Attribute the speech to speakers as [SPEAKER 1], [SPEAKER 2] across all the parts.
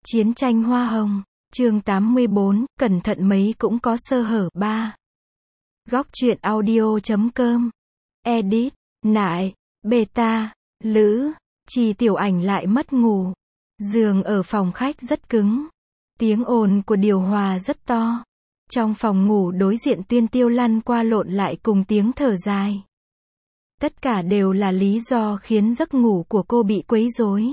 [SPEAKER 1] Chiến tranh hoa hồng, chương 84, cẩn thận mấy cũng có sơ hở. 3. Góc truyện audio.com. Edit, Nại, Beta, Lữ, Trì Tiểu Ảnh lại mất ngủ. Giường ở phòng khách rất cứng. Tiếng ồn của điều hòa rất to. Trong phòng ngủ đối diện Tuyên Tiêu lăn qua lộn lại cùng tiếng thở dài. Tất cả đều là lý do khiến giấc ngủ của cô bị quấy rối.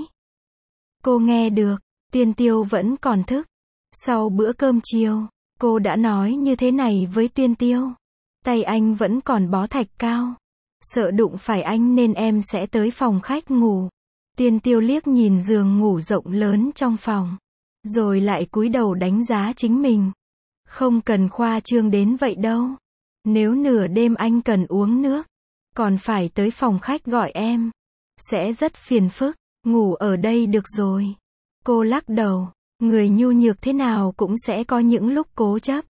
[SPEAKER 1] Cô nghe được, Tuyên Tiêu vẫn còn thức. Sau bữa cơm chiều, cô đã nói như thế này với Tuyên Tiêu. Tay anh vẫn còn bó thạch cao. Sợ đụng phải anh nên em sẽ tới phòng khách ngủ. Tuyên Tiêu liếc nhìn giường ngủ rộng lớn trong phòng. Rồi lại cúi đầu đánh giá chính mình. Không cần khoa trương đến vậy đâu. Nếu nửa đêm anh cần uống nước, còn phải tới phòng khách gọi em, sẽ rất phiền phức. Ngủ ở đây được rồi. Cô lắc đầu. Người nhu nhược thế nào cũng sẽ có những lúc cố chấp.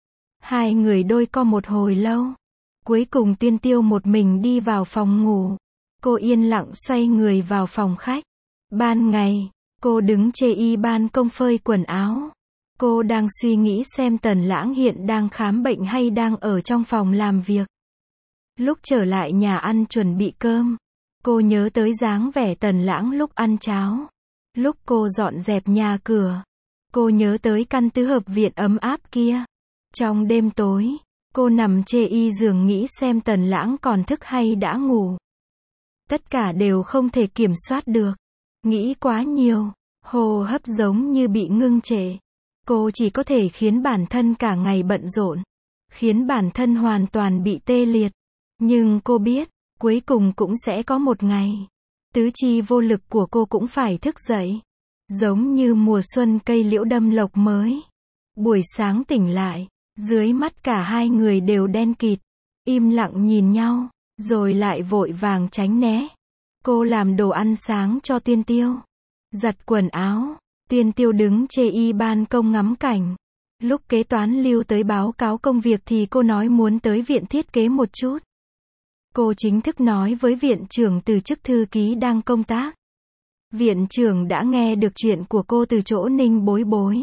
[SPEAKER 1] Hai người đôi co một hồi lâu. Cuối cùng Tuyên Tiêu một mình đi vào phòng ngủ. Cô yên lặng xoay người vào phòng khách. Ban ngày, cô đứng chê y ban công phơi quần áo. Cô đang suy nghĩ xem Tần Lãng hiện đang khám bệnh hay đang ở trong phòng làm việc. Lúc trở lại nhà ăn chuẩn bị cơm, cô nhớ tới dáng vẻ Tần Lãng lúc ăn cháo. Lúc cô dọn dẹp nhà cửa, cô nhớ tới căn tứ hợp viện ấm áp kia. Trong đêm tối, cô nằm chê y giường nghĩ xem Tần Lãng còn thức hay đã ngủ. Tất cả đều không thể kiểm soát được. Nghĩ quá nhiều, hô hấp giống như bị ngưng trệ. Cô chỉ có thể khiến bản thân cả ngày bận rộn, khiến bản thân hoàn toàn bị tê liệt. Nhưng cô biết, cuối cùng cũng sẽ có một ngày, tứ chi vô lực của cô cũng phải thức dậy. Giống như mùa xuân cây liễu đâm lộc mới. Buổi sáng tỉnh lại, dưới mắt cả hai người đều đen kịt, im lặng nhìn nhau, rồi lại vội vàng tránh né. Cô làm đồ ăn sáng cho Tuyên Tiêu, giặt quần áo. Tuyên Tiêu đứng chê y ban công ngắm cảnh. Lúc kế toán Lưu tới báo cáo công việc thì cô nói muốn tới viện thiết kế một chút. Cô chính thức nói với viện trưởng từ chức thư ký đang công tác. Viện trưởng đã nghe được chuyện của cô từ chỗ Ninh Bối Bối.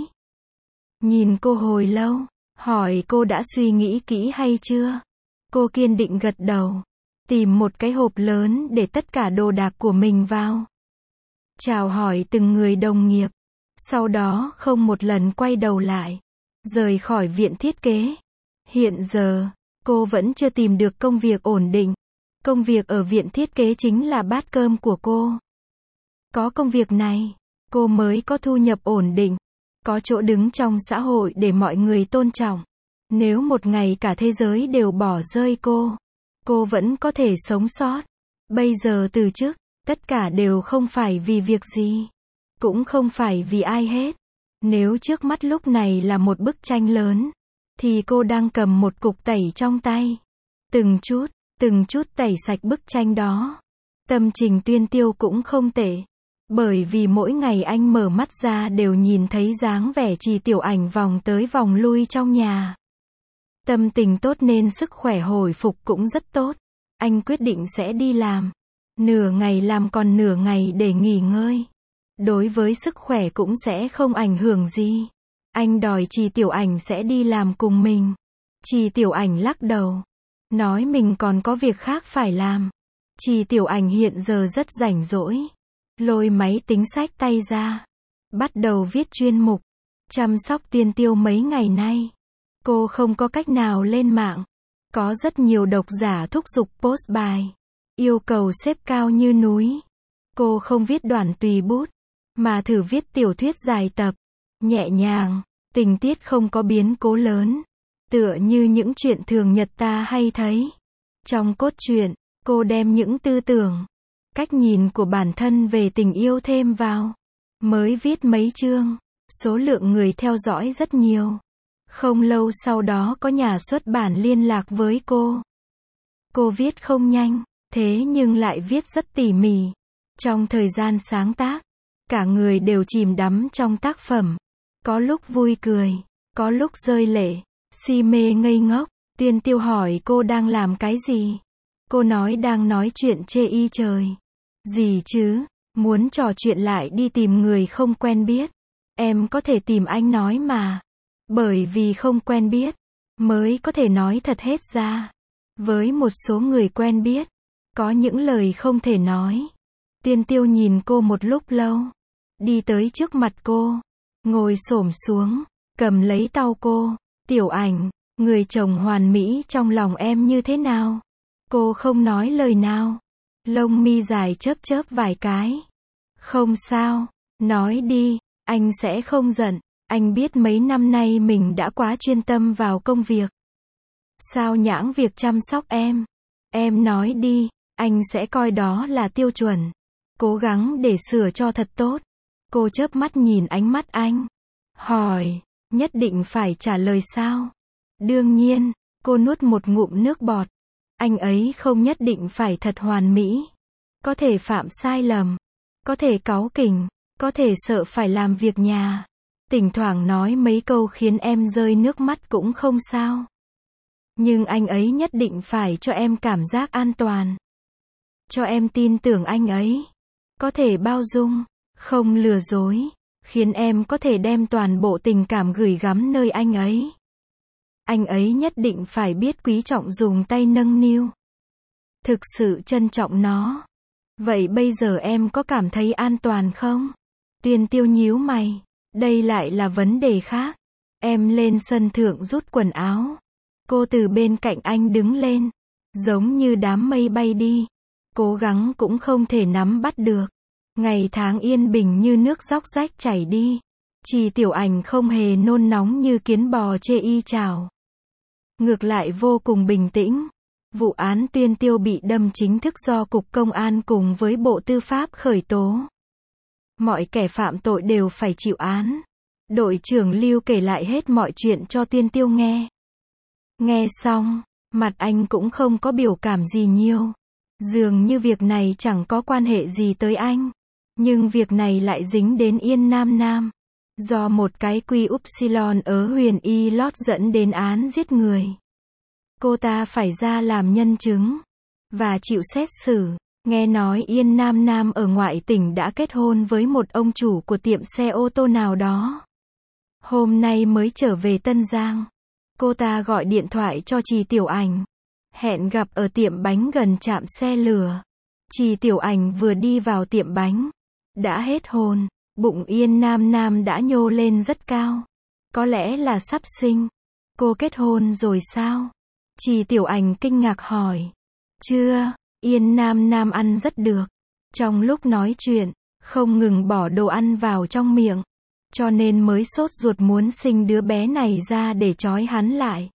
[SPEAKER 1] Nhìn cô hồi lâu, hỏi cô đã suy nghĩ kỹ hay chưa. Cô kiên định gật đầu. Tìm một cái hộp lớn để tất cả đồ đạc của mình vào. Chào hỏi từng người đồng nghiệp. Sau đó không một lần quay đầu lại. Rời khỏi viện thiết kế. Hiện giờ, cô vẫn chưa tìm được công việc ổn định. Công việc ở viện thiết kế chính là bát cơm của cô. Có công việc này, cô mới có thu nhập ổn định. Có chỗ đứng trong xã hội để mọi người tôn trọng. Nếu một ngày cả thế giới đều bỏ rơi cô vẫn có thể sống sót. Bây giờ từ chức, tất cả đều không phải vì việc gì. Cũng không phải vì ai hết. Nếu trước mắt lúc này là một bức tranh lớn, thì cô đang cầm một cục tẩy trong tay. Từng chút tẩy sạch bức tranh đó. Tâm trình Tuyên Tiêu cũng không tệ. Bởi vì mỗi ngày anh mở mắt ra đều nhìn thấy dáng vẻ Trì Tiểu Ảnh vòng tới vòng lui trong nhà. Tâm tình tốt nên sức khỏe hồi phục cũng rất tốt. Anh quyết định sẽ đi làm. Nửa ngày làm còn nửa ngày để nghỉ ngơi. Đối với sức khỏe cũng sẽ không ảnh hưởng gì. Anh đòi Trì Tiểu Ảnh sẽ đi làm cùng mình. Trì Tiểu Ảnh lắc đầu. Nói mình còn có việc khác phải làm. Trì Tiểu Ảnh hiện giờ rất rảnh rỗi. Lôi máy tính xách tay ra. Bắt đầu viết chuyên mục. Chăm sóc Tuyên Tiêu mấy ngày nay. Cô không có cách nào lên mạng. Có rất nhiều độc giả thúc giục post bài. Yêu cầu xếp cao như núi. Cô không viết đoạn tùy bút. Mà thử viết tiểu thuyết dài tập. Nhẹ nhàng. Tình tiết không có biến cố lớn. Tựa như những chuyện thường nhật ta hay thấy. Trong cốt truyện, cô đem những tư tưởng, cách nhìn của bản thân về tình yêu thêm vào. Mới viết mấy chương, số lượng người theo dõi rất nhiều. Không lâu sau đó có nhà xuất bản liên lạc với cô. Cô viết không nhanh, thế nhưng lại viết rất tỉ mỉ. Trong thời gian sáng tác, cả người đều chìm đắm trong tác phẩm. Có lúc vui cười, có lúc rơi lệ, si mê ngây ngốc. Tuyên Tiêu hỏi cô đang làm cái gì. Cô nói đang nói chuyện chê y trời. Gì chứ, muốn trò chuyện lại đi tìm người không quen biết. Em có thể tìm anh nói mà. Bởi vì không quen biết, mới có thể nói thật hết ra. Với một số người quen biết, có những lời không thể nói. Tiên Tiêu nhìn cô một lúc lâu. Đi tới trước mặt cô. Ngồi xổm xuống, cầm lấy tay cô. Tiểu Ảnh, người chồng hoàn mỹ trong lòng em như thế nào? Cô không nói lời nào. Lông mi dài chớp chớp vài cái. Không sao, nói đi, anh sẽ không giận. Anh biết mấy năm nay mình đã quá chuyên tâm vào công việc. Sao nhãng việc chăm sóc em? Em nói đi, anh sẽ coi đó là tiêu chuẩn. Cố gắng để sửa cho thật tốt. Cô chớp mắt nhìn ánh mắt anh. Hỏi, nhất định phải trả lời sao? Đương nhiên, cô nuốt một ngụm nước bọt. Anh ấy không nhất định phải thật hoàn mỹ. Có thể phạm sai lầm. Có thể cáu kỉnh. Có thể sợ phải làm việc nhà. Thỉnh thoảng nói mấy câu khiến em rơi nước mắt cũng không sao. Nhưng anh ấy nhất định phải cho em cảm giác an toàn. Cho em tin tưởng anh ấy. Có thể bao dung, không lừa dối, khiến em có thể đem toàn bộ tình cảm gửi gắm nơi anh ấy. Anh ấy nhất định phải biết quý trọng dùng tay nâng niu. Thực sự trân trọng nó. Vậy bây giờ em có cảm thấy an toàn không? Tiên Tiêu nhíu mày. Đây lại là vấn đề khác. Em lên sân thượng rút quần áo. Cô từ bên cạnh anh đứng lên. Giống như đám mây bay đi. Cố gắng cũng không thể nắm bắt được. Ngày tháng yên bình như nước róc rách chảy đi. Chỉ Tiểu Ảnh không hề nôn nóng như kiến bò chê y chảo. Ngược lại vô cùng bình tĩnh. Vụ án Tiên Tiêu bị đâm chính thức do Cục Công an cùng với Bộ Tư pháp khởi tố. Mọi kẻ phạm tội đều phải chịu án. Đội trưởng Lưu kể lại hết mọi chuyện cho Tiên Tiêu nghe. Nghe xong, mặt anh cũng không có biểu cảm gì nhiều. Dường như việc này chẳng có quan hệ gì tới anh. Nhưng việc này lại dính đến Yên Nam Nam. Do một cái quy upsilon ở Huyền Y Lót dẫn đến án giết người. Cô ta phải ra làm nhân chứng. Và chịu xét xử. Nghe nói Yên Nam Nam ở ngoại tỉnh đã kết hôn với một ông chủ của tiệm xe ô tô nào đó. Hôm nay mới trở về Tân Giang. Cô ta gọi điện thoại cho Trì Tiểu Ảnh. Hẹn gặp ở tiệm bánh gần trạm xe lửa. Trì Tiểu Ảnh vừa đi vào tiệm bánh. Đã hết hồn. Bụng Yên Nam Nam đã nhô lên rất cao. Có lẽ là sắp sinh. Cô kết hôn rồi sao? Trì Tiểu Ảnh kinh ngạc hỏi. Chưa. Yên Nam Nam ăn rất được. Trong lúc nói chuyện, không ngừng bỏ đồ ăn vào trong miệng. Cho nên mới sốt ruột muốn sinh đứa bé này ra để trói hắn lại.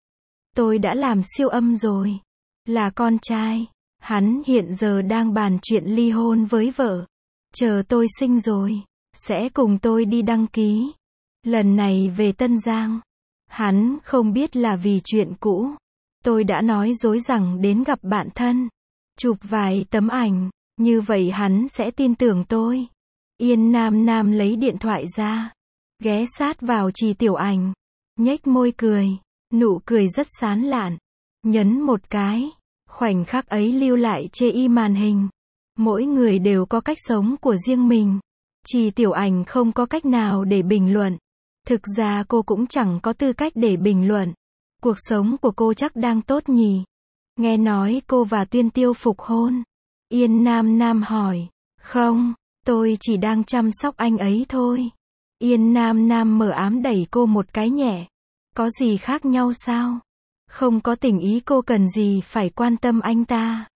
[SPEAKER 1] Tôi đã làm siêu âm rồi. Là con trai. Hắn hiện giờ đang bàn chuyện ly hôn với vợ. Chờ tôi sinh rồi, sẽ cùng tôi đi đăng ký. Lần này về Tân Giang. Hắn không biết là vì chuyện cũ. Tôi đã nói dối rằng đến gặp bạn thân. Chụp vài tấm ảnh. Như vậy hắn sẽ tin tưởng tôi. Yên Nam Nam lấy điện thoại ra. Ghé sát vào Trì Tiểu Ảnh. Nhếch môi cười. Nụ cười rất sán lạn. Nhấn một cái. Khoảnh khắc ấy lưu lại chê y màn hình. Mỗi người đều có cách sống của riêng mình. Trì Tiểu Ảnh không có cách nào để bình luận. Thực ra cô cũng chẳng có tư cách để bình luận. Cuộc sống của cô chắc đang tốt nhỉ. Nghe nói cô và Tiên Tiêu phục hôn. Yên Nam Nam hỏi. Không, tôi chỉ đang chăm sóc anh ấy thôi. Yên Nam Nam mờ ám đẩy cô một cái nhẹ. Có gì khác nhau sao? Không có tình ý cô cần gì phải quan tâm anh ta.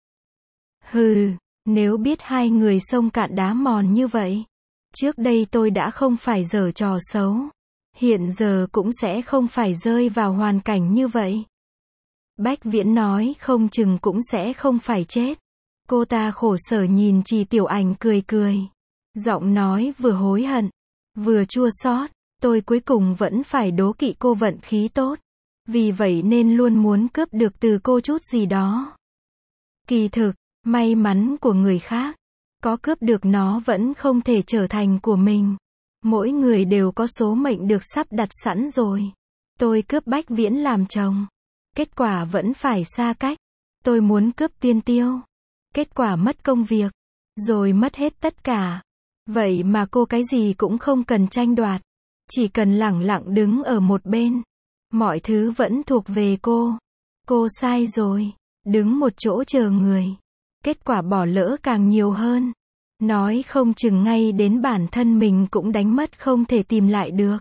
[SPEAKER 1] Hừ, nếu biết hai người sông cạn đá mòn như vậy. Trước đây tôi đã không phải giở trò xấu. Hiện giờ cũng sẽ không phải rơi vào hoàn cảnh như vậy. Bách Viễn nói không chừng cũng sẽ không phải chết. Cô ta khổ sở nhìn Trì Tiểu Ảnh cười cười. Giọng nói vừa hối hận, vừa chua xót. Tôi cuối cùng vẫn phải đố kỵ cô vận khí tốt. Vì vậy nên luôn muốn cướp được từ cô chút gì đó. Kỳ thực, may mắn của người khác. Có cướp được nó vẫn không thể trở thành của mình. Mỗi người đều có số mệnh được sắp đặt sẵn rồi. Tôi cướp Bách Viễn làm chồng. Kết quả vẫn phải xa cách. Tôi muốn cướp Tiên Tiêu. Kết quả mất công việc. Rồi mất hết tất cả. Vậy mà cô cái gì cũng không cần tranh đoạt. Chỉ cần lẳng lặng đứng ở một bên. Mọi thứ vẫn thuộc về cô. Cô sai rồi. Đứng một chỗ chờ người. Kết quả bỏ lỡ càng nhiều hơn. Nói không chừng ngay đến bản thân mình cũng đánh mất không thể tìm lại được.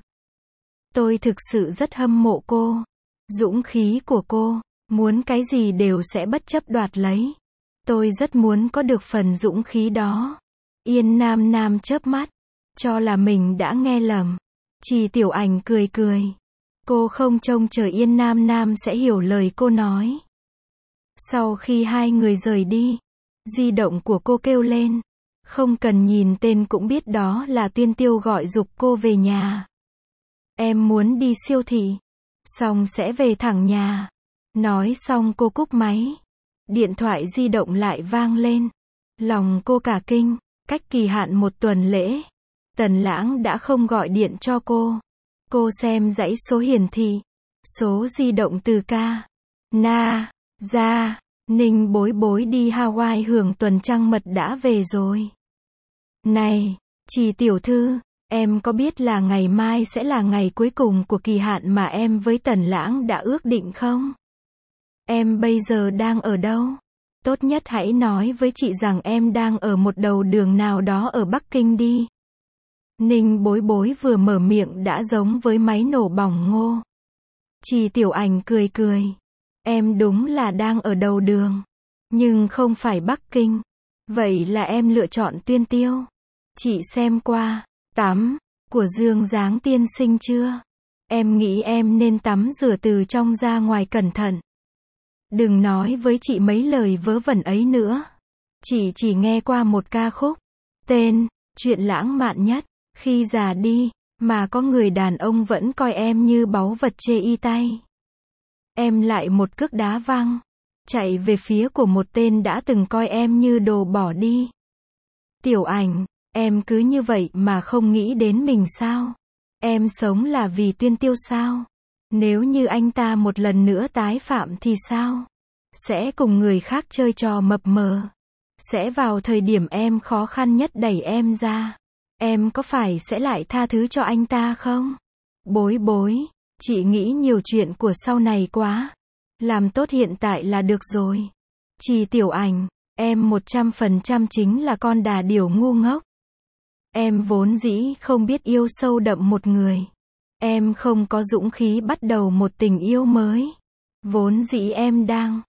[SPEAKER 1] Tôi thực sự rất hâm mộ cô. Dũng khí của cô. Muốn cái gì đều sẽ bất chấp đoạt lấy. Tôi rất muốn có được phần dũng khí đó. Yên Nam Nam chớp mắt. Cho là mình đã nghe lầm. Trì Tiểu Ảnh cười cười. Cô không trông chờ Yên Nam Nam sẽ hiểu lời cô nói. Sau khi hai người rời đi, di động của cô kêu lên. Không cần nhìn tên cũng biết đó là Tuyên Tiêu gọi giục cô về nhà. Em muốn đi siêu thị. Xong sẽ về thẳng nhà. Nói xong cô cúp máy. Điện thoại di động lại vang lên. Lòng cô cả kinh. Cách kỳ hạn 1 tuần lễ. Tần Lãng đã không gọi điện cho cô. Cô xem dãy số hiển thị. Số di động từ ca. Na. Ra. Ninh Bối Bối đi Hawaii hưởng tuần trăng mật đã về rồi. Này, Trì tiểu thư, em có biết là ngày mai sẽ là ngày cuối cùng của kỳ hạn mà em với Tần Lãng đã ước định không? Em bây giờ đang ở đâu? Tốt nhất hãy nói với chị rằng em đang ở một đầu đường nào đó ở Bắc Kinh đi. Ninh Bối Bối vừa mở miệng đã giống với máy nổ bỏng ngô. Trì Tiểu Ảnh cười cười. Em đúng là đang ở đầu đường. Nhưng không phải Bắc Kinh. Vậy là em lựa chọn Tuyên Tiêu. Chị xem qua tắm của Dương Giáng tiên sinh chưa? Em nghĩ em nên tắm rửa từ trong ra ngoài cẩn thận. Đừng nói với chị mấy lời vớ vẩn ấy nữa. Chị chỉ nghe qua một ca khúc. Tên, chuyện lãng mạn nhất. Khi già đi, mà có người đàn ông vẫn coi em như báu vật chê y tay. Em lại một cước đá văng. Chạy về phía của một tên đã từng coi em như đồ bỏ đi. Tiểu Ảnh, em cứ như vậy mà không nghĩ đến mình sao? Em sống là vì Tuyên Tiêu sao? Nếu như anh ta một lần nữa tái phạm thì sao? Sẽ cùng người khác chơi trò mập mờ. Sẽ vào thời điểm em khó khăn nhất đẩy em ra. Em có phải sẽ lại tha thứ cho anh ta không? Bối Bối, chị nghĩ nhiều chuyện của sau này quá. Làm tốt hiện tại là được rồi. Trì Tiểu Ảnh, em 100% chính là con đà điểu ngu ngốc. Em vốn dĩ không biết yêu sâu đậm một người. Em không có dũng khí bắt đầu một tình yêu mới. Vốn dĩ em đang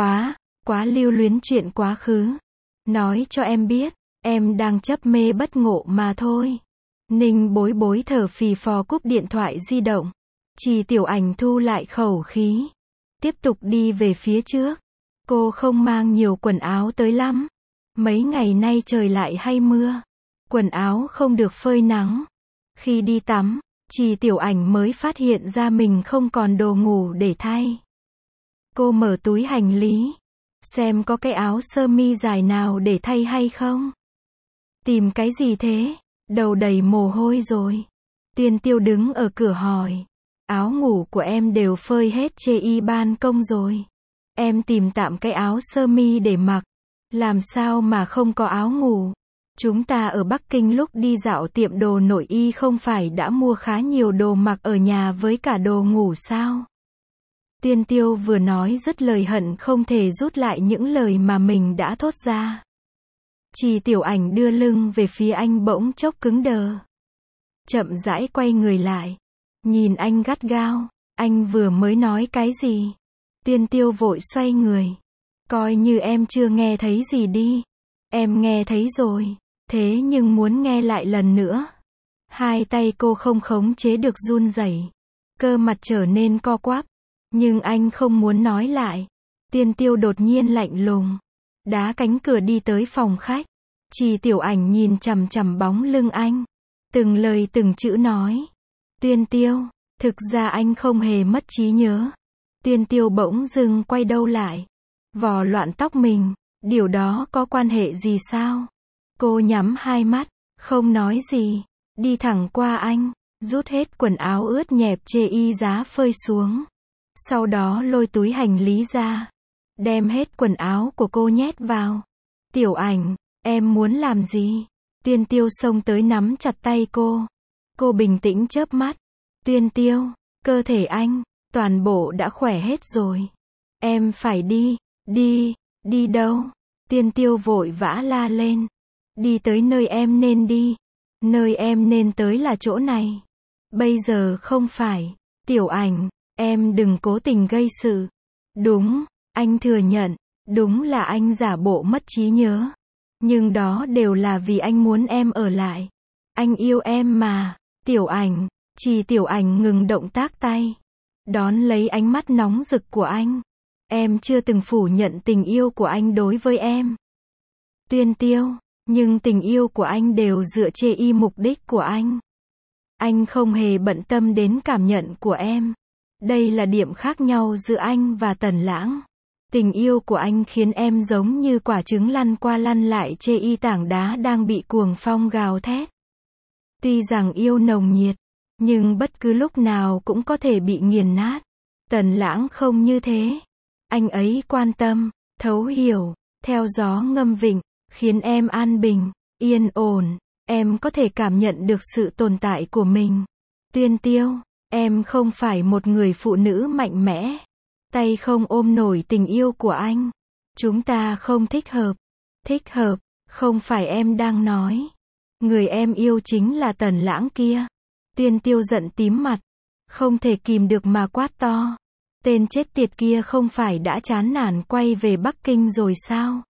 [SPEAKER 1] quá lưu luyến chuyện quá khứ. Nói cho em biết, em đang chấp mê bất ngộ mà thôi. Ninh Bối Bối thở phì phò cúp điện thoại di động. Trì Tiểu Ảnh thu lại khẩu khí. Tiếp tục đi về phía trước. Cô không mang nhiều quần áo tới lắm. Mấy ngày nay trời lại hay mưa. Quần áo không được phơi nắng. Khi đi tắm, Trì Tiểu Ảnh mới phát hiện ra mình không còn đồ ngủ để thay. Cô mở túi hành lý. Xem có cái áo sơ mi dài nào để thay hay không. Tìm cái gì thế? Đầu đầy mồ hôi rồi. Tuyên Tiêu đứng ở cửa hỏi. Áo ngủ của em đều phơi hết chê y ban công rồi. Em tìm tạm cái áo sơ mi để mặc. Làm sao mà không có áo ngủ? Chúng ta ở Bắc Kinh lúc đi dạo tiệm đồ nội y không phải đã mua khá nhiều đồ mặc ở nhà với cả đồ ngủ sao? Tuyên Tiêu vừa nói dứt lời hận không thể rút lại những lời mà mình đã thốt ra. Trì Tiểu Ảnh đưa lưng về phía anh bỗng chốc cứng đờ. Chậm rãi quay người lại. Nhìn anh gắt gao. Anh vừa mới nói cái gì? Tuyên Tiêu vội xoay người. Coi như em chưa nghe thấy gì đi. Em nghe thấy rồi. Thế nhưng muốn nghe lại lần nữa. Hai tay cô không khống chế được run rẩy. Cơ mặt trở nên co quắp. Nhưng anh không muốn nói lại. Tuyên Tiêu đột nhiên lạnh lùng. Đá cánh cửa đi tới phòng khách. Trì Tiểu Ảnh nhìn chằm chằm bóng lưng anh. Từng lời từng chữ nói. Tuyên Tiêu, thực ra anh không hề mất trí nhớ. Tuyên Tiêu bỗng dưng quay đầu lại. Vò loạn tóc mình. Điều đó có quan hệ gì sao? Cô nhắm hai mắt, không nói gì. Đi thẳng qua anh. Rút hết quần áo ướt nhẹp chê y giá phơi xuống. Sau đó lôi túi hành lý ra. Đem hết quần áo của cô nhét vào. Tiểu Ảnh, em muốn làm gì? Tuyên Tiêu xông tới nắm chặt tay cô. Cô bình tĩnh chớp mắt. Tuyên Tiêu, cơ thể anh, toàn bộ đã khỏe hết rồi. Em phải đi, đi đâu? Tuyên Tiêu vội vã la lên. Đi tới nơi em nên đi. Nơi em nên tới là chỗ này. Bây giờ không phải. Tiểu Ảnh, em đừng cố tình gây sự. Đúng, anh thừa nhận. Đúng là anh giả bộ mất trí nhớ. Nhưng đó đều là vì anh muốn em ở lại. Anh yêu em mà. Tiểu Ảnh, chỉ Tiểu Ảnh ngừng động tác tay. Đón lấy ánh mắt nóng rực của anh. Em chưa từng phủ nhận tình yêu của anh đối với em. Tuyên Tiêu, nhưng tình yêu của anh đều dựa trên mục đích của anh. Anh không hề bận tâm đến cảm nhận của em. Đây là điểm khác nhau giữa anh và Tần Lãng. Tình yêu của anh khiến em giống như quả trứng lăn qua lăn lại trên tảng đá đang bị cuồng phong gào thét. Tuy rằng yêu nồng nhiệt, nhưng bất cứ lúc nào cũng có thể bị nghiền nát. Tần Lãng không như thế. Anh ấy quan tâm, thấu hiểu, theo gió ngâm vịnh, khiến em an bình, yên ổn. Em có thể cảm nhận được sự tồn tại của mình. Tuyên Tiêu, em không phải một người phụ nữ mạnh mẽ. Tay không ôm nổi tình yêu của anh. Chúng ta không thích hợp. Thích hợp, không phải em đang nói. Người em yêu chính là Tần Lãng kia. Tuyên Tiêu giận tím mặt. Không thể kìm được mà quát to. Tên chết tiệt kia không phải đã chán nản quay về Bắc Kinh rồi sao?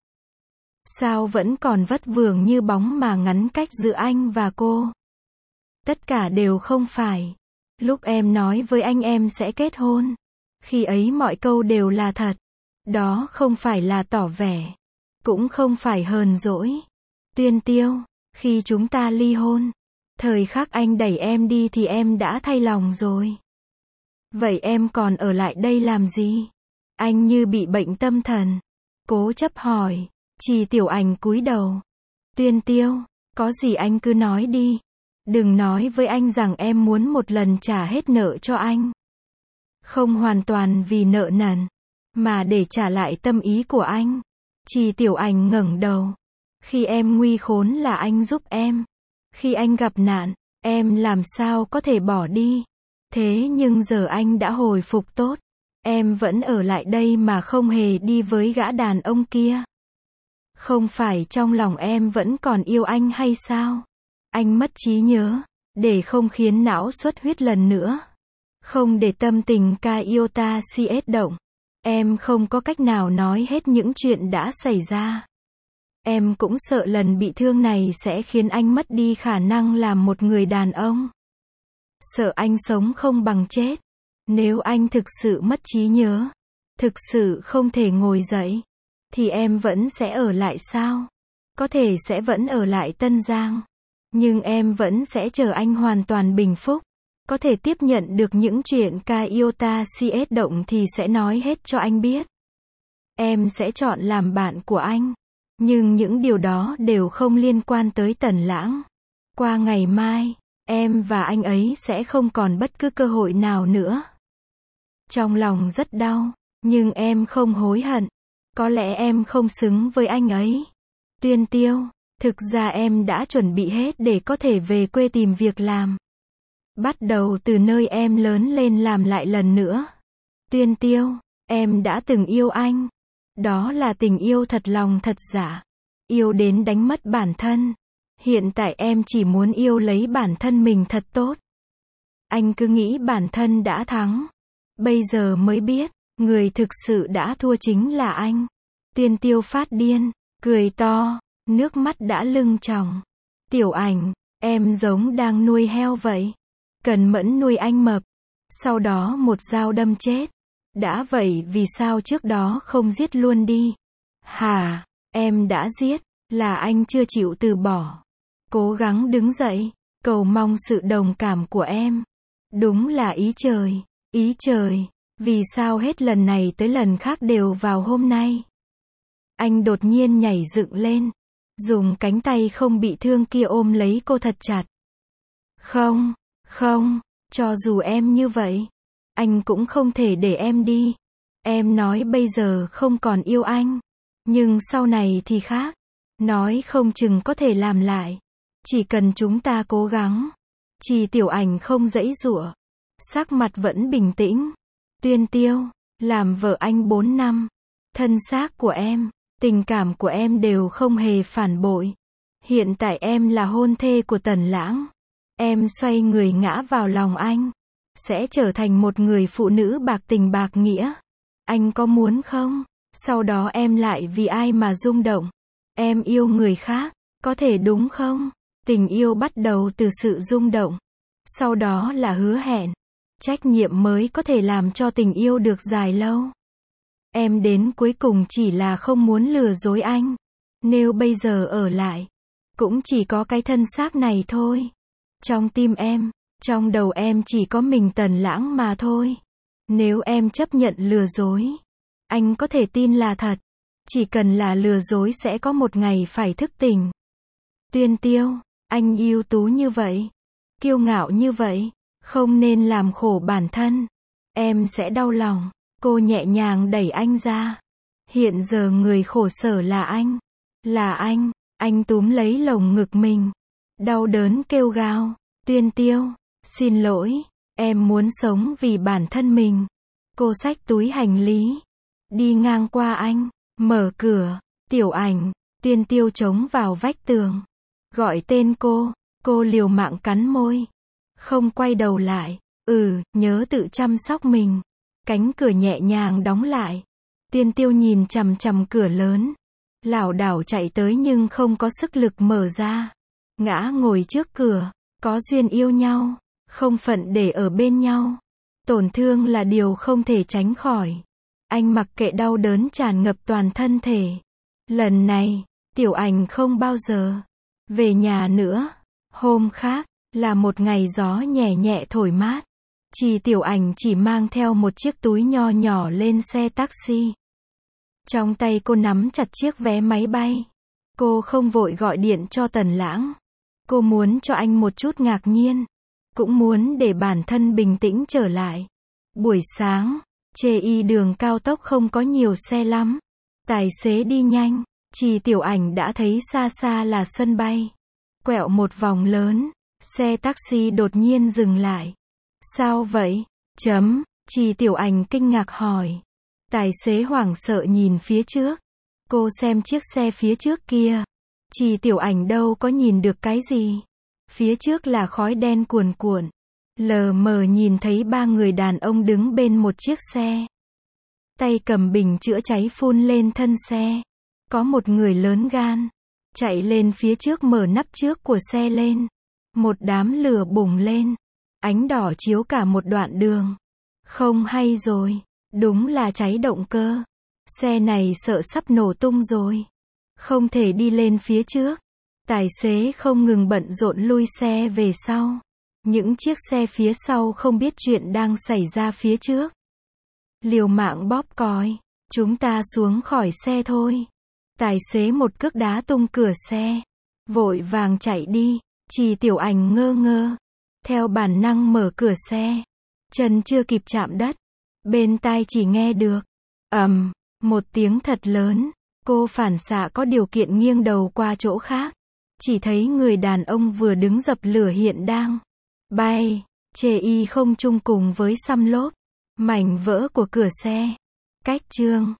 [SPEAKER 1] Sao vẫn còn vất vưởng như bóng mà ngắn cách giữa anh và cô? Tất cả đều không phải. Lúc em nói với anh em sẽ kết hôn, khi ấy mọi câu đều là thật. Đó không phải là tỏ vẻ, cũng không phải hờn dỗi. Tuyên Tiêu, khi chúng ta ly hôn, thời khắc anh đẩy em đi thì em đã thay lòng rồi. Vậy em còn ở lại đây làm gì? Anh như bị bệnh tâm thần. Cố chấp hỏi. Chỉ Tiểu Ảnh cúi đầu. Tuyên Tiêu, có gì anh cứ nói đi. Đừng nói với anh rằng em muốn một lần trả hết nợ cho anh. Không hoàn toàn vì nợ nần, mà để trả lại tâm ý của anh. Chỉ Tiểu Ảnh ngẩng đầu. Khi em nguy khốn là anh giúp em. Khi anh gặp nạn, em làm sao có thể bỏ đi. Thế nhưng giờ anh đã hồi phục tốt. Em vẫn ở lại đây mà không hề đi với gã đàn ông kia. Không phải trong lòng em vẫn còn yêu anh hay sao? Anh mất trí nhớ, để không khiến não xuất huyết lần nữa. Không để tâm tình ca yêu ta CS động. Em không có cách nào nói hết những chuyện đã xảy ra. Em cũng sợ lần bị thương này sẽ khiến anh mất đi khả năng làm một người đàn ông. Sợ anh sống không bằng chết. Nếu anh thực sự mất trí nhớ, thực sự không thể ngồi dậy, thì em vẫn sẽ ở lại sao? Có thể sẽ vẫn ở lại Tân Giang. Nhưng em vẫn sẽ chờ anh hoàn toàn bình phúc. Có thể tiếp nhận được những chuyện ca yêu ta CS động thì sẽ nói hết cho anh biết. Em sẽ chọn làm bạn của anh. Nhưng những điều đó đều không liên quan tới Tần Lãng. Qua ngày mai, em và anh ấy sẽ không còn bất cứ cơ hội nào nữa. Trong lòng rất đau, nhưng em không hối hận. Có lẽ em không xứng với anh ấy. Tuyên Tiêu, thực ra em đã chuẩn bị hết để có thể về quê tìm việc làm. Bắt đầu từ nơi em lớn lên làm lại lần nữa. Tuyên Tiêu, em đã từng yêu anh. Đó là tình yêu thật lòng thật giả. Yêu đến đánh mất bản thân. Hiện tại em chỉ muốn yêu lấy bản thân mình thật tốt. Anh cứ nghĩ bản thân đã thắng. Bây giờ mới biết, người thực sự đã thua chính là anh. Tuyên Tiêu phát điên, cười to, nước mắt đã lưng tròng. Tiểu Ảnh, em giống đang nuôi heo vậy. Cần mẫn nuôi anh mập. Sau đó một dao đâm chết. Đã vậy vì sao trước đó không giết luôn đi? Hả, em đã giết, là anh chưa chịu từ bỏ. Cố gắng đứng dậy, cầu mong sự đồng cảm của em. Đúng là ý trời, vì sao hết lần này tới lần khác đều vào hôm nay? Anh đột nhiên nhảy dựng lên, dùng cánh tay không bị thương kia ôm lấy cô thật chặt. Không, cho dù em như vậy, anh cũng không thể để em đi. Em nói bây giờ không còn yêu anh, nhưng sau này thì khác. Nói không chừng có thể làm lại. Chỉ cần chúng ta cố gắng. Trì Tiểu Ảnh không giãy giụa. Sắc mặt vẫn bình tĩnh. Tuyên Tiêu, làm vợ anh 4 năm. Thân xác của em, tình cảm của em đều không hề phản bội. Hiện tại em là hôn thê của Tần Lãng. Em xoay người ngã vào lòng anh. Sẽ trở thành một người phụ nữ bạc tình bạc nghĩa. Anh có muốn không? Sau đó em lại vì ai mà rung động? Em yêu người khác, có thể đúng không? Tình yêu bắt đầu từ sự rung động. Sau đó là hứa hẹn. Trách nhiệm mới có thể làm cho tình yêu được dài lâu. Em đến cuối cùng chỉ là không muốn lừa dối anh. Nếu bây giờ ở lại, cũng chỉ có cái thân xác này thôi. Trong tim em, trong đầu em chỉ có mình Tần Lãng mà thôi. Nếu em chấp nhận lừa dối, anh có thể tin là thật. Chỉ cần là lừa dối sẽ có một ngày phải thức tỉnh. Tuyên Tiêu, anh ưu tú như vậy, kiêu ngạo như vậy, không nên làm khổ bản thân. Em sẽ đau lòng. Cô nhẹ nhàng đẩy anh ra. Hiện giờ người khổ sở là anh. Là anh túm lấy lồng ngực mình. Đau đớn kêu gào. Tuyên Tiêu, xin lỗi, em muốn sống vì bản thân mình. Cô xách túi hành lý. Đi ngang qua anh, mở cửa. Tiểu Ảnh. Tuyên Tiêu chống vào vách tường. Gọi tên cô liều mạng cắn môi. Không quay đầu lại. Nhớ tự chăm sóc mình. Cánh cửa nhẹ nhàng đóng lại. Tuyên Tiêu nhìn chằm chằm cửa lớn. Lảo đảo chạy tới nhưng không có sức lực mở ra. Ngã ngồi trước cửa. Có duyên yêu nhau, không phận để ở bên nhau. Tổn thương là điều không thể tránh khỏi. Anh mặc kệ đau đớn tràn ngập toàn thân thể. Lần này, Tiểu Ảnh không bao giờ về nhà nữa. Hôm khác, là một ngày gió nhẹ nhẹ thổi mát. Trì Tiểu Ảnh chỉ mang theo một chiếc túi nho nhỏ lên xe taxi. Trong tay cô nắm chặt chiếc vé máy bay. Cô không vội gọi điện cho Tần Lãng. Cô muốn cho anh một chút ngạc nhiên. Cũng muốn để bản thân bình tĩnh trở lại. Buổi sáng, chê đường cao tốc không có nhiều xe lắm. Tài xế đi nhanh. Trì Tiểu Ảnh đã thấy xa xa là sân bay. Quẹo một vòng lớn. Xe taxi đột nhiên dừng lại. Sao vậy? Trì Tiểu Ảnh kinh ngạc hỏi. Tài xế hoảng sợ nhìn phía trước. Cô xem chiếc xe phía trước kia. Trì Tiểu Ảnh đâu có nhìn được cái gì. Phía trước là khói đen cuồn cuộn. Lờ mờ nhìn thấy 3 người đàn ông đứng bên một chiếc xe. Tay cầm bình chữa cháy phun lên thân xe. Có một người lớn gan. Chạy lên phía trước mở nắp trước của xe lên. Một đám lửa bùng lên. Ánh đỏ chiếu cả một đoạn đường. Không hay rồi. Đúng là cháy động cơ. Xe này sợ sắp nổ tung rồi. Không thể đi lên phía trước. Tài xế không ngừng bận rộn lui xe về sau. Những chiếc xe phía sau không biết chuyện đang xảy ra phía trước. Liều mạng bóp còi. Chúng ta xuống khỏi xe thôi. Tài xế một cước đá tung cửa xe. Vội vàng chạy đi. Trì Tiểu Ảnh ngơ ngơ. Theo bản năng mở cửa xe. Chân chưa kịp chạm đất. Bên tai chỉ nghe được. Một tiếng thật lớn. Cô phản xạ có điều kiện nghiêng đầu qua chỗ khác. Chỉ thấy người đàn ông vừa đứng dập lửa hiện đang bay. Chê không chung cùng với xăm lốp. Mảnh vỡ của cửa xe. Cách chương